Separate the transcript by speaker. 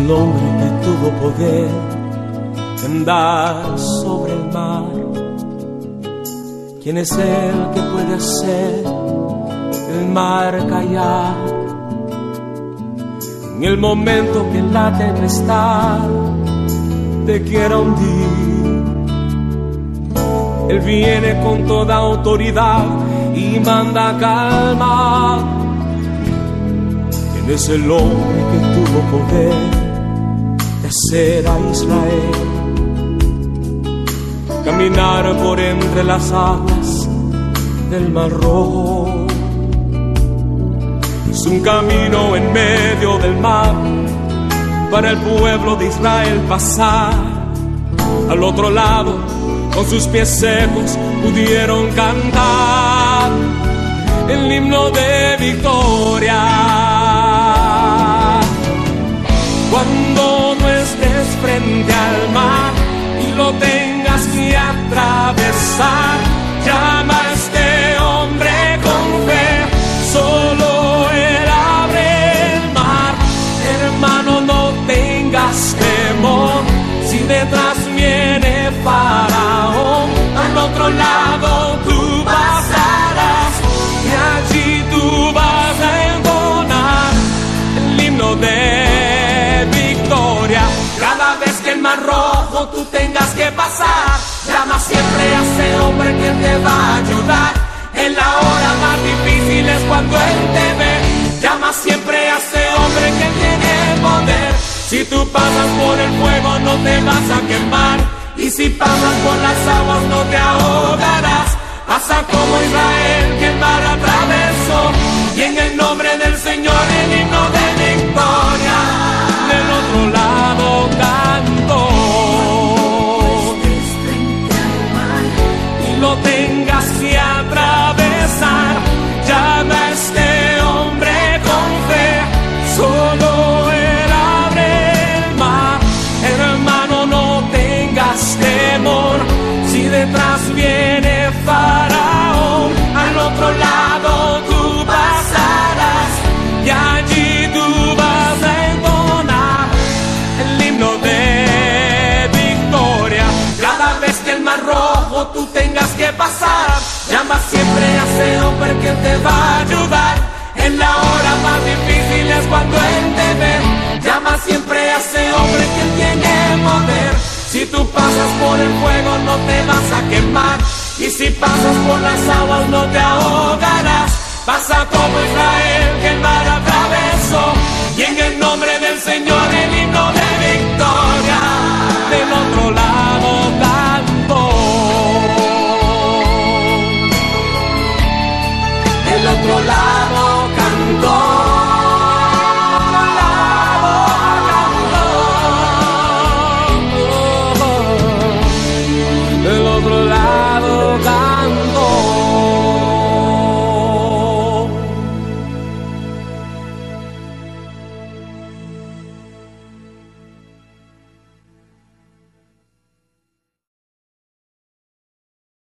Speaker 1: el hombre que tuvo poder de andar sobre el mar? ¿Quién es el que puede hacer el mar callar? En el momento que la tempestad te quiera hundir, Él viene con toda autoridad y manda calma. ¿Quién es el hombre que tuvo poder de hacer a Israel caminar por entre las aguas del Mar Rojo? Es un camino en medio del mar para el pueblo de Israel pasar. Al otro lado, con sus pies secos, pudieron cantar el himno de victoria. Cuando no estés frente al mar y lo tengas que atravesar, llama a este hombre con fe, solo Él abre el mar. Hermano, no tengas temor, si detrás viene Faraón, al otro lado tú pasarás y allí tú vas a entonar el himno de victoria. Cada vez que el Mar Rojo tú tengas que pasar, llama siempre a ese hombre que te va a ayudar. En la hora más difícil es cuando Él te ve. Llama siempre a ese hombre que tiene poder. Si tú pasas por el fuego no te vas a quemar, y si pasas por las aguas no te ahogarás. Pasa como Israel que el mar atravesó, y en el nombre del Señor el himno de victoria del otro lado cantó. Y lo tengas que atravesar, llama a este hombre con fe, solo Él abre el mar. Hermano, no tengas temor, si detrás viene Faraón, al otro lado tú pasarás y allí tú vas a entonar el himno de victoria. Cada vez que el Mar Rojo tú tengas que pasar, llama siempre a ese hombre que te va a ayudar. En la hora más difícil es cuando Él te ve. Llama siempre a ese hombre que tiene poder. Si tú pasas por el fuego no te vas a quemar, y si pasas por las aguas no te ahogarás. Pasa como Israel que el mar